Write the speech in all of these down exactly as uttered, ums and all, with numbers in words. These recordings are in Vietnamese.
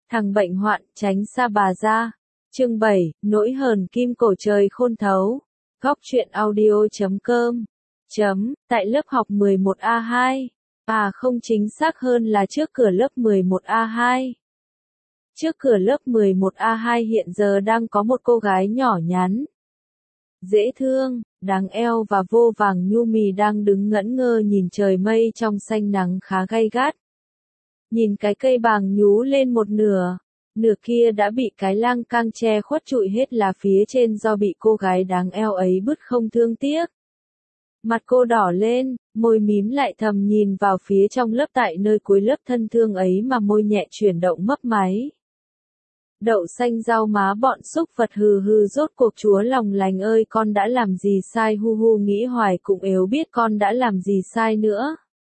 Thằng bệnh hoạn, tránh xa bà ra. Chương bảy, nỗi hờn kim cổ trời khôn thấu. Góc truyện audio chấm com. Chấm, tại lớp học mười một A hai. À không, chính xác hơn là trước cửa lớp mười một A hai. Trước cửa lớp mười một A hai hiện giờ đang có một cô gái nhỏ nhắn, dễ thương, đáng eo và vô vàng nhu mì đang đứng ngẩn ngơ nhìn trời mây trong xanh nắng khá gay gắt. Nhìn cái cây bàng nhú lên một nửa, nửa kia đã bị cái lang cang che khuất trụi hết là phía trên do bị cô gái đáng eo ấy bứt không thương tiếc. Mặt cô đỏ lên, môi mím lại thầm nhìn vào phía trong lớp, tại nơi cuối lớp thân thương ấy mà môi nhẹ chuyển động mấp máy. Đậu xanh rau má bọn xúc vật hừ hừ, rốt cuộc chúa lòng lành ơi, con đã làm gì sai, hu hu nghĩ hoài cũng ếu biết con đã làm gì sai nữa.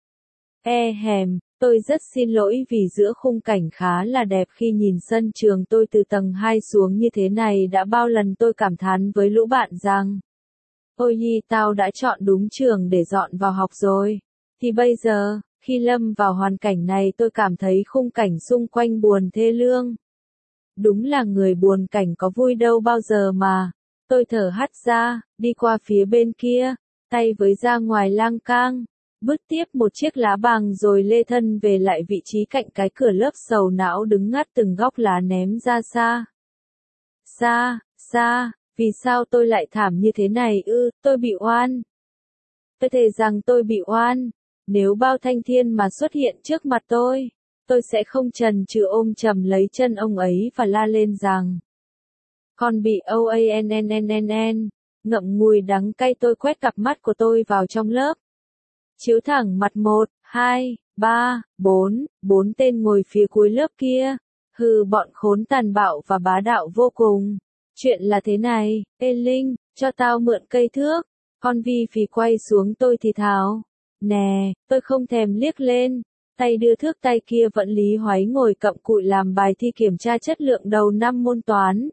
E hèm, tôi rất xin lỗi vì giữa khung cảnh khá là đẹp khi nhìn sân trường tôi từ tầng hai xuống như thế này, đã bao lần tôi cảm thán với lũ bạn rằng ôi hi, tao đã chọn đúng trường để dọn vào học rồi. Thì bây giờ, khi lâm vào hoàn cảnh này, tôi cảm thấy khung cảnh xung quanh buồn thê lương. Đúng là người buồn cảnh có vui đâu bao giờ mà. Tôi thở hắt ra, đi qua phía bên kia, tay với ra ngoài lang cang, bứt tiếp một chiếc lá bàng rồi lê thân về lại vị trí cạnh cái cửa lớp, sầu não đứng ngắt từng góc lá ném ra xa. Xa, xa, vì sao tôi lại thảm như thế này ư, tôi bị oan. Tôi thề rằng tôi bị oan. Nếu Bao Thanh Thiên mà xuất hiện trước mặt tôi, tôi sẽ không chần chừ ôm chầm lấy chân ông ấy và la lên rằng con bị oannnnn. Ngậm ngùi đắng cay, tôi quét cặp mắt của tôi vào trong lớp. Chiếu thẳng mặt một, hai, ba, bốn, bốn tên ngồi phía cuối lớp kia. Hừ, bọn khốn tàn bạo và bá đạo vô cùng. Chuyện là thế này, ê Linh, cho tao mượn cây thước. Con Vi Phì quay xuống tôi thì thào. Nè, tôi không thèm liếc lên. Tay đưa thước, tay kia vẫn lý hoáy ngồi cặm cụi làm bài thi kiểm tra chất lượng đầu năm môn toán.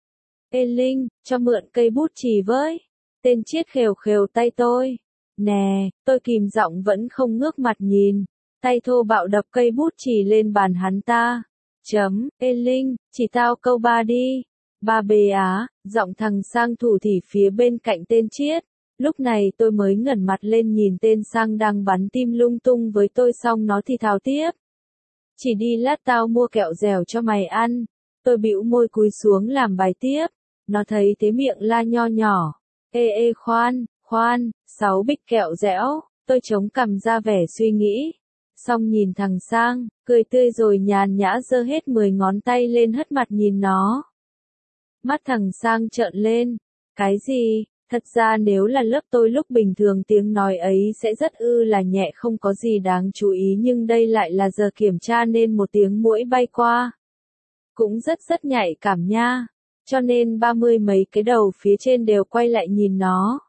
Ê Linh, cho mượn cây bút chì với. Tên Chiết khều khều tay tôi. Nè, tôi kìm giọng vẫn không ngước mặt nhìn. Tay thô bạo đập cây bút chì lên bàn hắn ta. Chấm, ê Linh, chỉ tao câu ba đi. Ba bê á, giọng thằng Sang thủ thỉ phía bên cạnh tên Chiết. Lúc này tôi mới ngẩng mặt lên nhìn tên Sang đang bắn tim lung tung với tôi, xong nó thì thào tiếp. Chỉ đi lát tao mua kẹo dẻo cho mày ăn. Tôi bĩu môi cúi xuống làm bài tiếp. Nó thấy thế miệng la nho nhỏ. Ê ê khoan, khoan, sáu bịch kẹo dẻo. Tôi chống cằm ra vẻ suy nghĩ. Xong nhìn thằng Sang, cười tươi rồi nhàn nhã giơ hết mười ngón tay lên hất mặt nhìn nó. Mắt thằng Sang trợn lên. Cái gì? Thật ra nếu là lớp tôi lúc bình thường tiếng nói ấy sẽ rất ư là nhẹ, không có gì đáng chú ý, nhưng đây lại là giờ kiểm tra nên một tiếng muỗi bay qua. Cũng rất rất nhạy cảm nha. Cho nên ba mươi mấy cái đầu phía trên đều quay lại nhìn nó.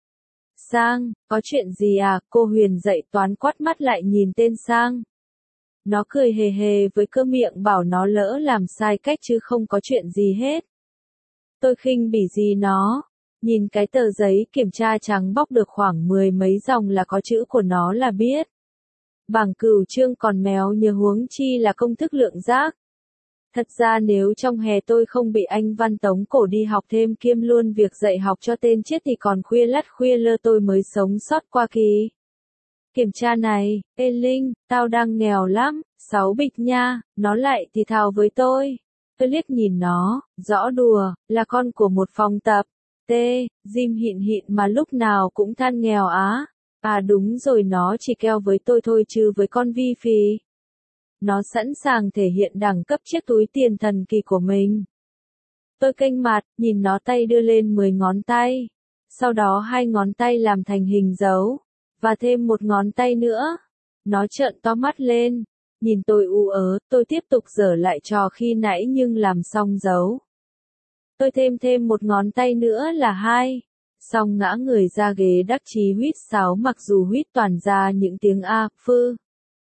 Sang, có chuyện gì à? Cô Huyền dạy toán quát mắt lại nhìn tên Sang. Nó cười hề hề với cơ miệng bảo nó lỡ làm sai cách chứ không có chuyện gì hết. Tôi khinh bỉ gì nó. Nhìn cái tờ giấy kiểm tra trắng bóc được khoảng mười mấy dòng là có chữ của nó là biết. Bảng cửu chương còn méo nhớ, huống chi là công thức lượng giác. Thật ra nếu trong hè tôi không bị anh Văn tống cổ đi học thêm kiêm luôn việc dạy học cho tên Chiết thì còn khuya lắt khuya lơ tôi mới sống sót qua kỳ kiểm tra này. Ê Linh, tao đang nghèo lắm, sáu bịch nha. Nó lại thì thào với tôi. Tôi liếc nhìn nó, rõ đùa, là con của một phòng tập. T, Jim Hịn Hịn mà lúc nào cũng than nghèo á. À đúng rồi, nó chỉ keo với tôi thôi chứ với con Vi Phì. Nó sẵn sàng thể hiện đẳng cấp chiếc túi tiền thần kỳ của mình. Tôi kênh mặt, nhìn nó tay đưa lên mười ngón tay. Sau đó hai ngón tay làm thành hình dấu. Và thêm một ngón tay nữa. Nó trợn to mắt lên. Nhìn tôi u ớ, tôi tiếp tục giở lại trò khi nãy nhưng làm xong dấu. Tôi thêm thêm một ngón tay nữa là hai. Xong ngã người ra ghế đắc chí huýt sáo, mặc dù huýt toàn ra những tiếng a, phư.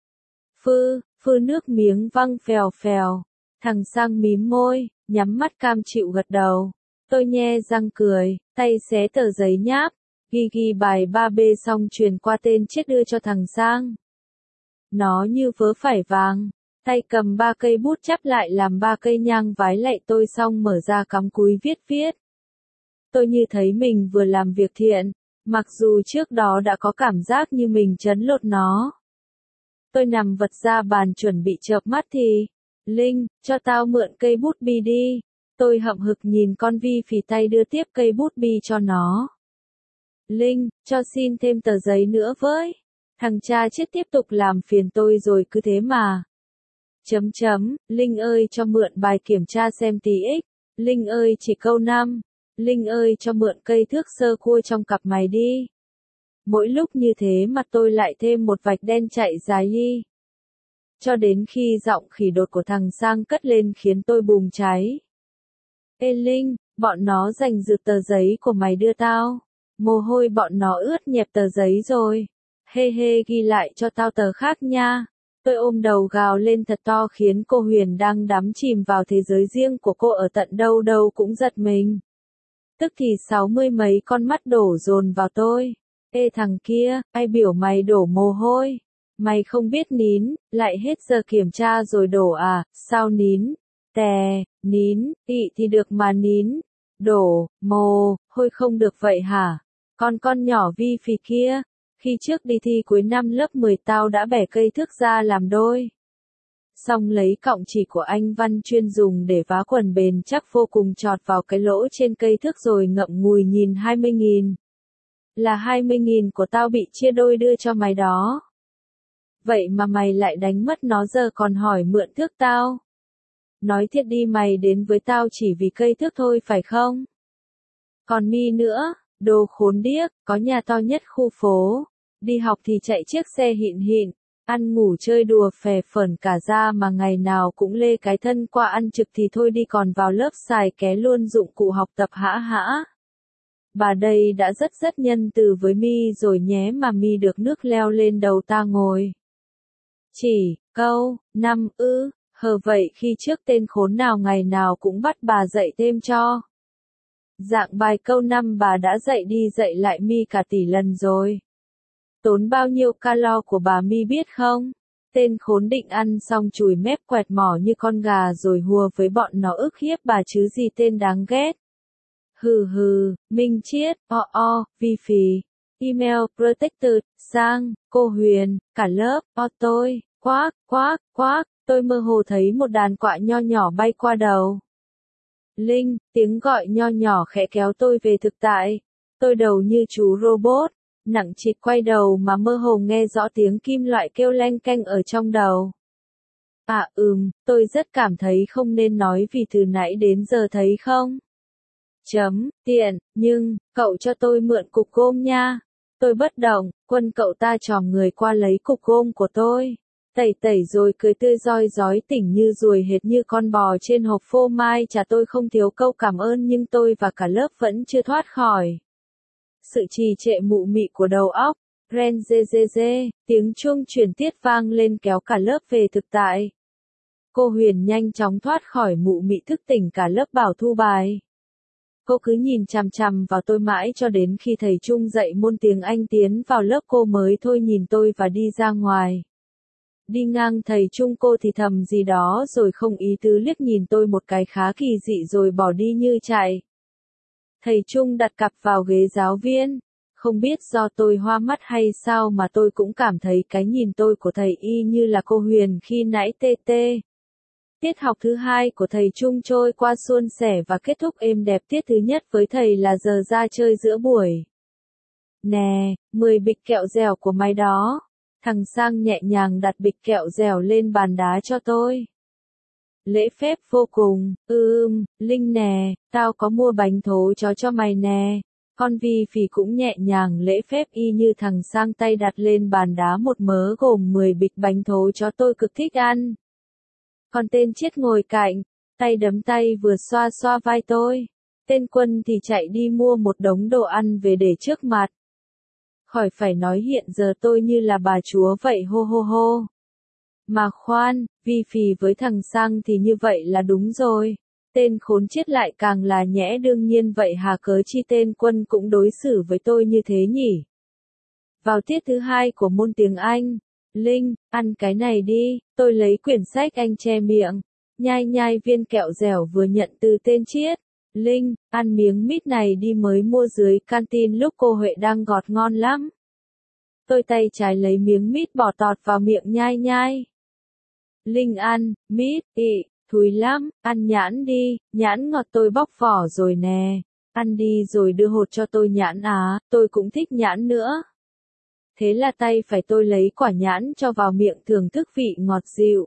Phư, phư nước miếng văng phèo phèo. Thằng Sang mím môi, nhắm mắt cam chịu gật đầu. Tôi nhe răng cười, tay xé tờ giấy nháp, ghi ghi bài ba bê xong truyền qua tên Chiết đưa cho thằng Sang. Nó như vớ phải vàng. tay cầm ba cây bút chắp lại làm ba cây nhang vái lạy tôi xong mở ra cắm cúi viết viết. Tôi như thấy mình vừa làm việc thiện, mặc dù trước đó đã có cảm giác như mình trấn lột nó. Tôi nằm vật ra bàn chuẩn bị chợp mắt thì, Linh, cho tao mượn cây bút bi đi. Tôi hậm hực nhìn con Vi phì tay đưa tiếp cây bút bi cho nó. Linh, cho xin thêm tờ giấy nữa với. Thằng cha chết tiếp tục làm phiền tôi rồi cứ thế mà. Chấm chấm, Linh ơi cho mượn bài kiểm tra xem tí ích. Linh ơi chỉ câu năm. Linh ơi cho mượn cây thước sơ cua trong cặp mày đi. Mỗi lúc như thế mà tôi lại thêm một vạch đen chạy dài đi. Cho đến khi giọng khỉ đột của thằng Sang cất lên khiến tôi bùng cháy. Ê Linh, bọn nó giành giật tờ giấy của mày đưa tao. Mồ hôi bọn nó ướt nhẹp tờ giấy rồi. Hê hê ghi lại cho tao tờ khác nha. Tôi ôm đầu gào lên thật to khiến cô Huyền đang đắm chìm vào thế giới riêng của cô ở tận đâu đâu cũng giật mình. Tức thì sáu mươi mấy con mắt đổ dồn vào tôi. Ê thằng kia, ai biểu mày đổ mồ hôi? Mày không biết nín, lại hết giờ kiểm tra rồi đổ à, sao nín? Tè, nín, ị thì được mà nín. Đổ, mồ, hôi không được vậy hả? Con con nhỏ Vi phì kia, khi trước đi thi cuối năm lớp mười tao đã bẻ cây thước ra làm đôi. Xong lấy cọng chỉ của anh Văn chuyên dùng để vá quần bền chắc vô cùng chọt vào cái lỗ trên cây thước rồi ngậm ngùi nhìn hai mươi nghìn. Là hai mươi nghìn của tao bị chia đôi đưa cho mày đó. Vậy mà mày lại đánh mất nó giờ còn hỏi mượn thước tao. Nói thiệt đi mày đến với tao chỉ vì cây thước thôi phải không? Còn mi nữa, đồ khốn điếc, có nhà to nhất khu phố. Đi học thì chạy chiếc xe hịn hịn, ăn ngủ chơi đùa phè phởn cả ra mà ngày nào cũng lê cái thân qua ăn trực thì thôi đi còn vào lớp xài ké luôn dụng cụ học tập hã hã. Bà đây đã rất rất nhân từ với mi rồi nhé mà mi được nước leo lên đầu ta ngồi. Chỉ, câu, năm ư, hờ vậy khi trước tên khốn nào ngày nào cũng bắt bà dạy thêm cho. Dạng bài câu năm bà đã dạy đi dạy lại mi cả tỷ lần rồi. Tốn bao nhiêu calo của bà mi biết không? Tên khốn định ăn xong chùi mép quẹt mỏ như con gà rồi hùa với bọn nó ức hiếp bà chứ gì tên đáng ghét. Hừ hừ, Minh Chiết, o o, Vi phì, email protected, Sang, cô Huyền, cả lớp, o tôi, quác, quác, quác, tôi mơ hồ thấy một đàn quạ nho nhỏ bay qua đầu. Linh, tiếng gọi nho nhỏ khẽ kéo tôi về thực tại. Tôi đầu như chú robot, nặng trịch quay đầu mà mơ hồ nghe rõ tiếng kim loại kêu leng keng ở trong đầu. À ừm, tôi rất cảm thấy không nên nói vì từ nãy đến giờ thấy không? Chấm, tiện, nhưng, cậu cho tôi mượn cục gôm nha. Tôi bất động, quân cậu ta tròm người qua lấy cục gôm của tôi. Tẩy tẩy rồi cười tươi roi rói tỉnh như ruồi hệt như con bò trên hộp phô mai chả tôi không thiếu câu cảm ơn nhưng tôi và cả lớp vẫn chưa thoát khỏi. Sự trì trệ mụ mị của đầu óc, ren dê dê dê, tiếng chuông truyền tiết vang lên kéo cả lớp về thực tại. Cô Huyền nhanh chóng thoát khỏi mụ mị thức tỉnh cả lớp bảo thu bài. Cô cứ nhìn chằm chằm vào tôi mãi cho đến khi thầy Trung dạy môn tiếng Anh tiến vào lớp cô mới thôi nhìn tôi và đi ra ngoài. Đi ngang thầy Trung cô thì thầm gì đó rồi không ý tứ liếc nhìn tôi một cái khá kỳ dị rồi bỏ đi như chạy. Thầy Trung đặt cặp vào ghế giáo viên. Không biết do tôi hoa mắt hay sao mà tôi cũng cảm thấy cái nhìn tôi của thầy y như là cô Huyền khi nãy tê tê. Tiết học thứ hai của thầy Trung trôi qua suôn sẻ và kết thúc êm đẹp. Tiết thứ nhất với thầy là giờ ra chơi giữa buổi. Nè, mười bịch kẹo dẻo của mày đó. Thằng Sang nhẹ nhàng đặt bịch kẹo dẻo lên bàn đá cho tôi. Lễ phép vô cùng, ưm, Linh nè, tao có mua bánh thố chó cho mày nè. Con Vi phì cũng nhẹ nhàng lễ phép y như thằng Sang tay đặt lên bàn đá một mớ gồm mười bịch bánh thố chó tôi cực thích ăn. Còn tên Chiết ngồi cạnh, tay đấm tay vừa xoa xoa vai tôi. Tên Quân thì chạy đi mua một đống đồ ăn về để trước mặt. Khỏi phải nói hiện giờ tôi như là bà chúa vậy hô hô hô. Mà khoan, Vi phì với thằng Sang thì như vậy là đúng rồi. Tên khốn Chiết lại càng là nhẽ đương nhiên vậy hà cớ chi tên Quân cũng đối xử với tôi như thế nhỉ. Vào tiết thứ hai của môn tiếng Anh, Linh, ăn cái này đi, tôi lấy quyển sách anh che miệng, nhai nhai viên kẹo dẻo vừa nhận từ tên Chiết. Linh, ăn miếng mít này đi mới mua dưới canteen lúc cô Huệ đang gọt ngon lắm. Tôi tay trái lấy miếng mít bỏ tọt vào miệng nhai nhai. Linh ăn, mít, ị, thúi lắm, ăn nhãn đi, nhãn ngọt tôi bóc vỏ rồi nè. Ăn đi rồi đưa hột cho tôi nhãn á, tôi cũng thích nhãn nữa. Thế là tay phải tôi lấy quả nhãn cho vào miệng thưởng thức vị ngọt dịu.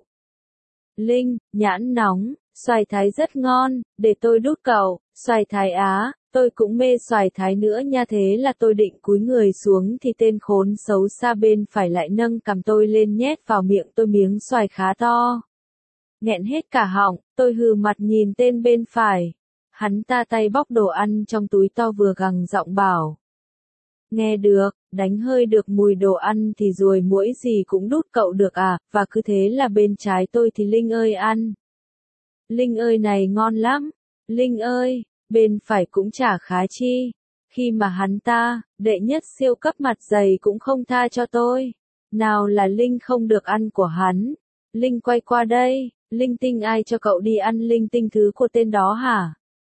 Linh, nhãn nóng, xoài thái rất ngon, để tôi đút cậu, xoài thái á, tôi cũng mê xoài thái nữa nha. Thế là tôi định cúi người xuống thì tên khốn xấu xa bên phải lại nâng cằm tôi lên nhét vào miệng tôi miếng xoài khá to. Nghẹn hết cả họng, tôi hừ mặt nhìn tên bên phải. Hắn ta tay bóc đồ ăn trong túi to vừa gằn giọng bảo. Nghe được, đánh hơi được mùi đồ ăn thì ruồi muỗi gì cũng đút cậu được à, và cứ thế là bên trái tôi thì Linh ơi ăn. Linh ơi này ngon lắm, Linh ơi, bên phải cũng chả khá chi. Khi mà hắn ta, đệ nhất siêu cấp mặt dày cũng không tha cho tôi. Nào là Linh không được ăn của hắn. Linh quay qua đây, Linh tinh ai cho cậu đi ăn linh tinh thứ của tên đó hả?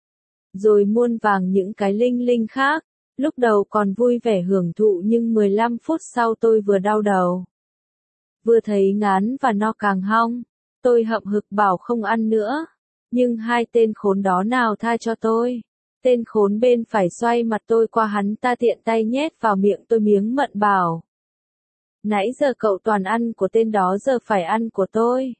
Rồi muôn vàng những cái linh linh khác. Lúc đầu còn vui vẻ hưởng thụ nhưng mười lăm phút sau tôi vừa đau đầu. Vừa thấy ngán và no càng hong. Tôi hậm hực bảo không ăn nữa. Nhưng hai tên khốn đó nào tha cho tôi. Tên khốn bên phải xoay mặt tôi qua hắn ta tiện tay nhét vào miệng tôi miếng mận bảo. Nãy giờ cậu toàn ăn của tên đó giờ phải ăn của tôi.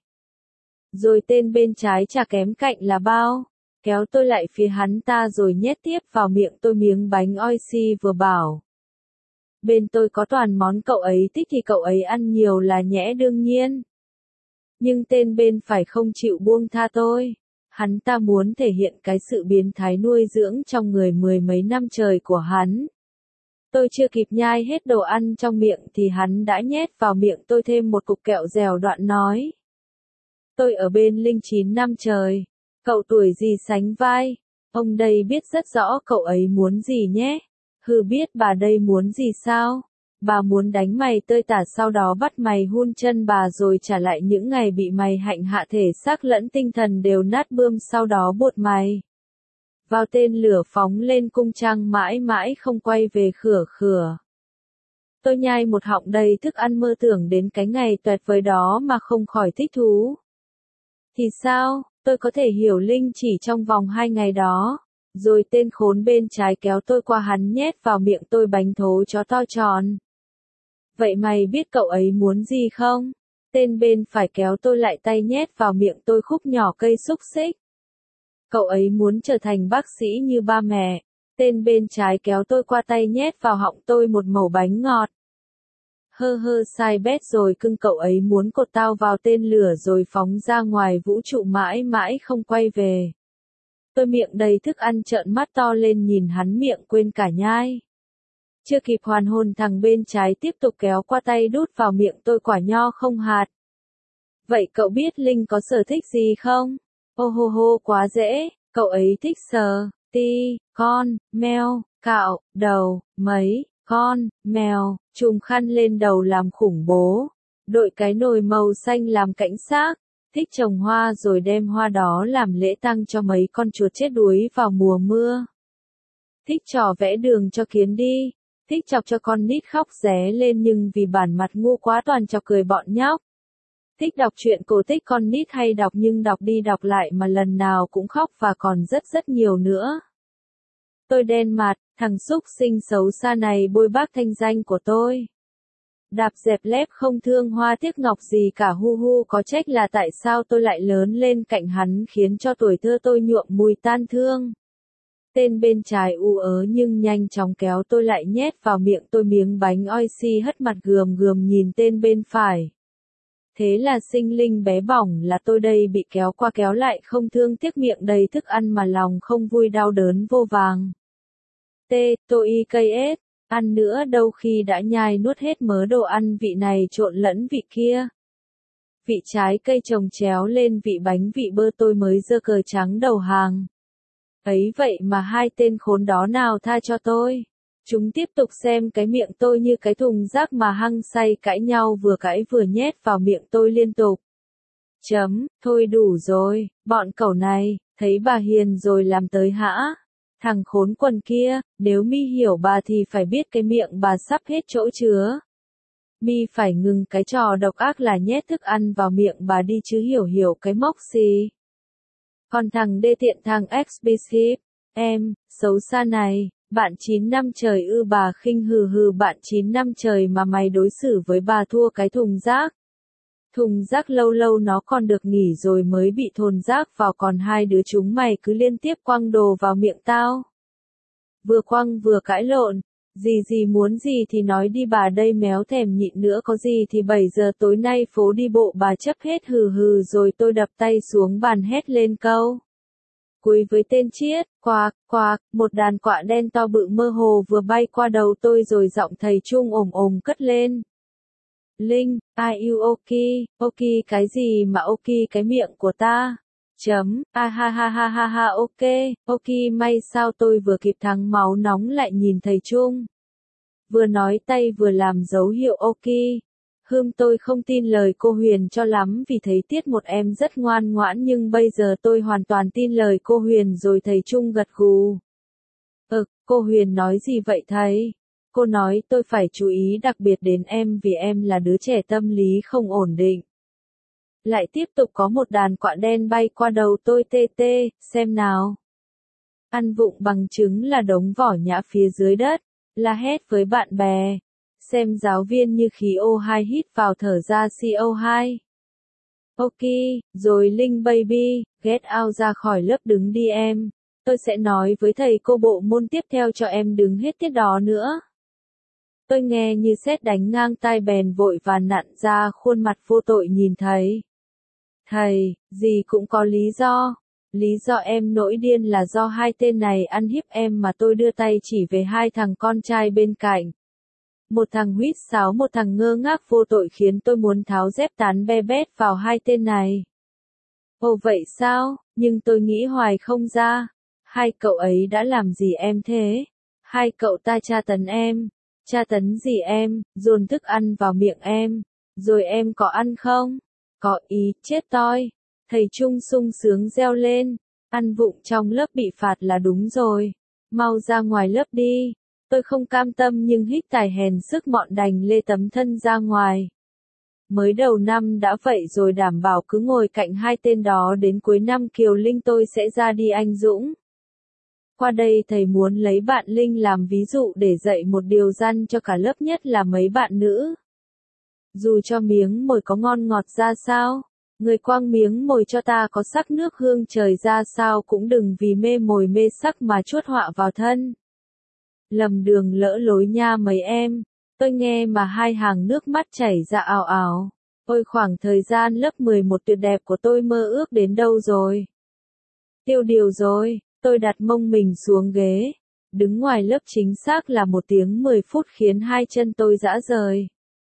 Rồi tên bên trái chả kém cạnh là bao. Kéo tôi lại phía hắn ta rồi nhét tiếp vào miệng tôi miếng bánh oxy vừa bảo. Bên tôi có toàn món cậu ấy thích thì cậu ấy ăn nhiều là nhẽ đương nhiên. Nhưng tên bên phải không chịu buông tha tôi. Hắn ta muốn thể hiện cái sự biến thái nuôi dưỡng trong người mười mấy năm trời của hắn. Tôi chưa kịp nhai hết đồ ăn trong miệng thì hắn đã nhét vào miệng tôi thêm một cục kẹo dẻo đoạn nói. Tôi ở bên Linh chín năm trời. Cậu tuổi gì sánh vai? Ông đây biết rất rõ cậu ấy muốn gì nhé. Hừ biết bà đây muốn gì sao? Bà muốn đánh mày tơi tả sau đó bắt mày hun chân bà rồi trả lại những ngày bị mày hạnh hạ thể xác lẫn tinh thần đều nát bươm sau đó buột mày. Vào tên lửa phóng lên cung trăng mãi mãi không quay về khửa khửa. Tôi nhai một họng đầy thức ăn mơ tưởng đến cái ngày tuyệt vời đó mà không khỏi thích thú. Thì sao? Tôi có thể hiểu Linh chỉ trong vòng hai ngày đó. Rồi tên khốn bên trái kéo tôi qua hắn nhét vào miệng tôi bánh thố chó to tròn. Vậy mày biết cậu ấy muốn gì không? Tên bên phải kéo tôi lại tay nhét vào miệng tôi khúc nhỏ cây xúc xích. Cậu ấy muốn trở thành bác sĩ như ba mẹ. Tên bên trái kéo tôi qua tay nhét vào họng tôi một mẩu bánh ngọt. Hơ hơ sai bét rồi cưng cậu ấy muốn cột tao vào tên lửa rồi phóng ra ngoài vũ trụ mãi mãi không quay về. Tôi miệng đầy thức ăn trợn mắt to lên nhìn hắn miệng quên cả nhai. Chưa kịp hoàn hồn thằng bên trái tiếp tục kéo qua tay đút vào miệng tôi quả nho không hạt. Vậy cậu biết Linh có sở thích gì không? Ô hô hô quá dễ, cậu ấy thích sờ, ti, con, mèo, cạo, đầu, mấy, con, mèo, trùm khăn lên đầu làm khủng bố, đội cái nồi màu xanh làm cảnh sát, thích trồng hoa rồi đem hoa đó làm lễ tang cho mấy con chuột chết đuối vào mùa mưa. Thích trò vẽ đường cho kiến đi, thích chọc cho con nít khóc ré lên nhưng vì bản mặt ngu quá toàn chọc cười bọn nhóc. Thích đọc truyện cổ tích con nít hay đọc nhưng đọc đi đọc lại mà lần nào cũng khóc và còn rất rất nhiều nữa. Tôi đen mặt, thằng xúc sinh xấu xa này bôi bác thanh danh của tôi. Đạp dẹp lép không thương hoa tiếc ngọc gì cả hu hu có trách là tại sao tôi lại lớn lên cạnh hắn khiến cho tuổi thơ tôi nhuộm mùi tan thương. Tên bên trái u ớ nhưng nhanh chóng kéo tôi lại nhét vào miệng tôi miếng bánh oxy hất mặt gườm gườm nhìn tên bên phải. Thế là sinh linh bé bỏng là tôi đây bị kéo qua kéo lại không thương tiếc miệng đầy thức ăn mà lòng không vui đau đớn vô vàng. T. Tôi y cây ết. Ăn nữa đâu khi đã nhai nuốt hết mớ đồ ăn vị này trộn lẫn vị kia. Vị trái cây trồng chéo lên vị bánh vị bơ tôi mới giơ cờ trắng đầu hàng. Ấy vậy mà hai tên khốn đó nào tha cho tôi. Chúng tiếp tục xem cái miệng tôi như cái thùng rác mà hăng say cãi nhau vừa cãi vừa nhét vào miệng tôi liên tục. Chấm, thôi đủ rồi, bọn cẩu này, thấy bà hiền rồi làm tới hả? Thằng khốn quần kia, nếu mi hiểu bà thì phải biết cái miệng bà sắp hết chỗ chứa. Mi phải ngừng cái trò độc ác là nhét thức ăn vào miệng bà đi chứ hiểu hiểu cái móc gì. Còn thằng đê tiện thằng Explicit, em, xấu xa này, bạn chín năm trời ư bà khinh hừ hừ bạn chín năm trời mà mày đối xử với bà thua cái thùng rác. Thùng rác lâu lâu nó còn được nghỉ rồi mới bị thồn rác vào còn hai đứa chúng mày cứ liên tiếp quăng đồ vào miệng tao. Vừa quăng vừa cãi lộn, gì gì muốn gì thì nói đi bà đây méo thèm nhịn nữa có gì thì bảy giờ tối nay phố đi bộ bà chấp hết hừ hừ rồi tôi đập tay xuống bàn hét lên câu. Cuối với tên Chiết, quạc, quạc, một đàn quạ đen to bự mơ hồ vừa bay qua đầu tôi rồi giọng thầy Trung ồm ồm cất lên. Linh, are you okay, okay cái gì mà okay cái miệng của ta? Chấm, a ha ha ha ha ha ok, ok may sao tôi vừa kịp thắng máu nóng lại nhìn thầy Trung. Vừa nói tay vừa làm dấu hiệu ok. Hương tôi không tin lời cô Huyền cho lắm vì thấy Tiết một em rất ngoan ngoãn nhưng bây giờ tôi hoàn toàn tin lời cô Huyền rồi thầy Trung gật gù. Ừ, cô Huyền nói gì vậy thầy? Cô nói tôi phải chú ý đặc biệt đến em vì em là đứa trẻ tâm lý không ổn định. Lại tiếp tục có một đàn quạ đen bay qua đầu tôi tê tê, xem nào. Ăn vụng bằng chứng là đống vỏ nhã phía dưới đất, la hét với bạn bè. Xem giáo viên như khí O hai hít vào thở ra C O hai. Ok, rồi Linh baby, get out ra khỏi lớp đứng đi em. Tôi sẽ nói với thầy cô bộ môn tiếp theo cho em đứng hết tiết đó nữa. Tôi nghe như sét đánh ngang tai bèn vội và nặn ra khuôn mặt vô tội nhìn thầy. Thầy, gì cũng có lý do. Lý do em nổi điên là do hai tên này ăn hiếp em mà tôi đưa tay chỉ về hai thằng con trai bên cạnh. Một thằng huýt sáo một thằng ngơ ngác vô tội khiến tôi muốn tháo dép tán be bét vào hai tên này. Ồ vậy sao, nhưng tôi nghĩ hoài không ra. Hai cậu ấy đã làm gì em thế? Hai cậu ta tra tấn em. Tra tấn gì em, dồn thức ăn vào miệng em. Rồi em có ăn không? Có ý, chết toi. Thầy Trung sung sướng reo lên. Ăn vụng trong lớp bị phạt là đúng rồi. Mau ra ngoài lớp đi. Tôi không cam tâm nhưng hít tài hèn sức mọn đành lê tấm thân ra ngoài. Mới đầu năm đã vậy rồi đảm bảo cứ ngồi cạnh hai tên đó đến cuối năm Kiều Linh tôi sẽ ra đi anh Dũng. Qua đây thầy muốn lấy bạn Linh làm ví dụ để dạy một điều răn cho cả lớp nhất là mấy bạn nữ. Dù cho miếng mồi có ngon ngọt ra sao, người quăng miếng mồi cho ta có sắc nước hương trời ra sao cũng đừng vì mê mồi mê sắc mà chuốt họa vào thân. Lầm đường lỡ lối nha mấy em, tôi nghe mà hai hàng nước mắt chảy ra ào ào. Ôi khoảng thời gian lớp mười một tuyệt đẹp của tôi mơ ước đến đâu rồi? Tiêu điều rồi, tôi đặt mông mình xuống ghế. Đứng ngoài lớp chính xác là một tiếng mười phút khiến hai chân tôi rã rời.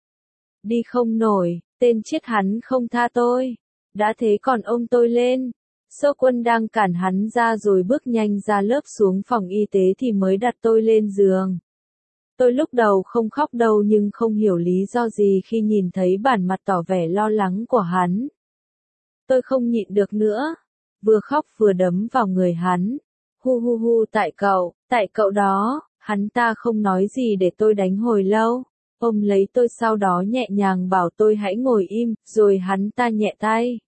Đi không nổi, tên chết hắn không tha tôi. Đã thế còn ôm tôi lên. Sô Quân đang cản hắn ra rồi bước nhanh ra lớp xuống phòng y tế thì mới đặt tôi lên giường. Tôi lúc đầu không khóc đâu nhưng không hiểu lý do gì khi nhìn thấy bản mặt tỏ vẻ lo lắng của hắn. Tôi không nhịn được nữa. Vừa khóc vừa đấm vào người hắn. Hu hu hu tại cậu, tại cậu đó, hắn ta không nói gì để tôi đánh hồi lâu. Ôm lấy tôi sau đó nhẹ nhàng bảo tôi hãy ngồi im, rồi hắn ta nhẹ tay.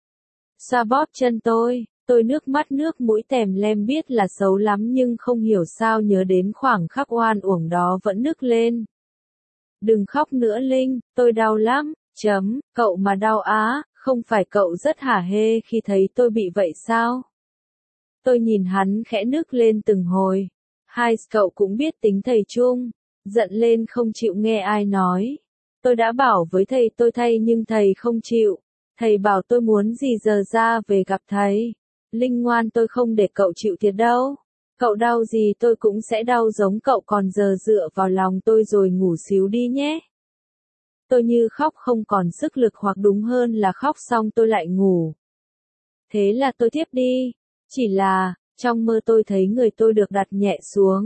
Xoa bóp chân tôi, tôi nước mắt nước mũi tèm lem biết là xấu lắm nhưng không hiểu sao nhớ đến khoảng khắc oan uổng đó vẫn nức lên. Đừng khóc nữa Linh, tôi đau lắm, chấm, cậu mà đau á, không phải cậu rất hả hê khi thấy tôi bị vậy sao? Tôi nhìn hắn khẽ nức lên từng hồi. Hai cậu cũng biết tính thầy Trung, giận lên không chịu nghe ai nói. Tôi đã bảo với thầy tôi thay nhưng thầy không chịu. Thầy bảo tôi muốn gì giờ ra về gặp thầy. Linh ngoan tôi không để cậu chịu thiệt đâu. Cậu đau gì tôi cũng sẽ đau giống cậu còn giờ dựa vào lòng tôi rồi ngủ xíu đi nhé. Tôi như khóc không còn sức lực hoặc đúng hơn là khóc xong tôi lại ngủ. Thế là tôi tiếp đi. Chỉ là, trong mơ tôi thấy người tôi được đặt nhẹ xuống.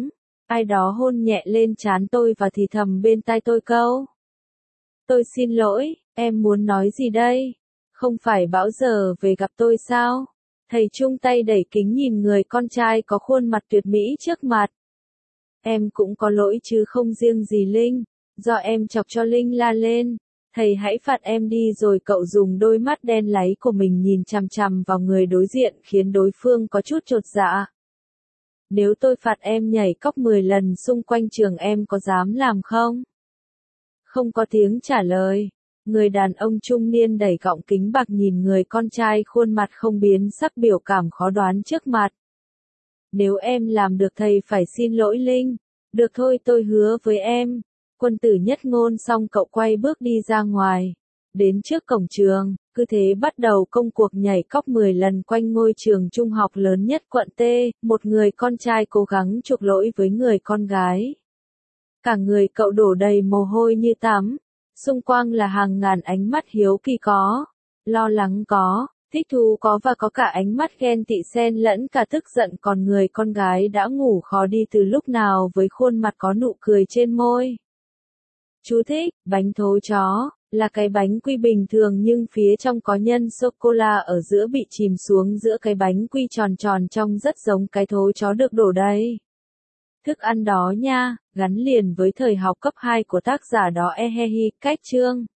Ai đó hôn nhẹ lên trán tôi và thì thầm bên tai tôi câu. Tôi xin lỗi, em muốn nói gì đây? Không phải bảo giờ về gặp tôi sao? Thầy chung tay đẩy kính nhìn người con trai có khuôn mặt tuyệt mỹ trước mặt. Em cũng có lỗi chứ không riêng gì Linh, do em chọc cho Linh la lên. Thầy hãy phạt em đi rồi cậu dùng đôi mắt đen láy của mình nhìn chằm chằm vào người đối diện khiến đối phương có chút chột dạ. Nếu tôi phạt em nhảy cóc mười lần xung quanh trường em có dám làm không? Không có tiếng trả lời. Người đàn ông trung niên đẩy gọng kính bạc nhìn người con trai khuôn mặt không biến sắc biểu cảm khó đoán trước mặt. Nếu em làm được thầy phải xin lỗi Linh. Được thôi tôi hứa với em. Quân tử nhất ngôn xong cậu quay bước đi ra ngoài. Đến trước cổng trường, cứ thế bắt đầu công cuộc nhảy cóc mười lần quanh ngôi trường trung học lớn nhất quận T, một người con trai cố gắng chuộc lỗi với người con gái. Cả người cậu đổ đầy mồ hôi như tắm, xung quanh là hàng ngàn ánh mắt hiếu kỳ có, lo lắng có, thích thú có và có cả ánh mắt ghen tị xen lẫn cả tức giận còn người con gái đã ngủ khó đi từ lúc nào với khuôn mặt có nụ cười trên môi. Chú thích, bánh thố chó, là cái bánh quy bình thường nhưng phía trong có nhân sô-cô-la ở giữa bị chìm xuống giữa cái bánh quy tròn tròn trông rất giống cái thố chó được đổ đầy. Thức ăn đó nha, gắn liền với thời học cấp hai của tác giả đó ehehi, cách chương.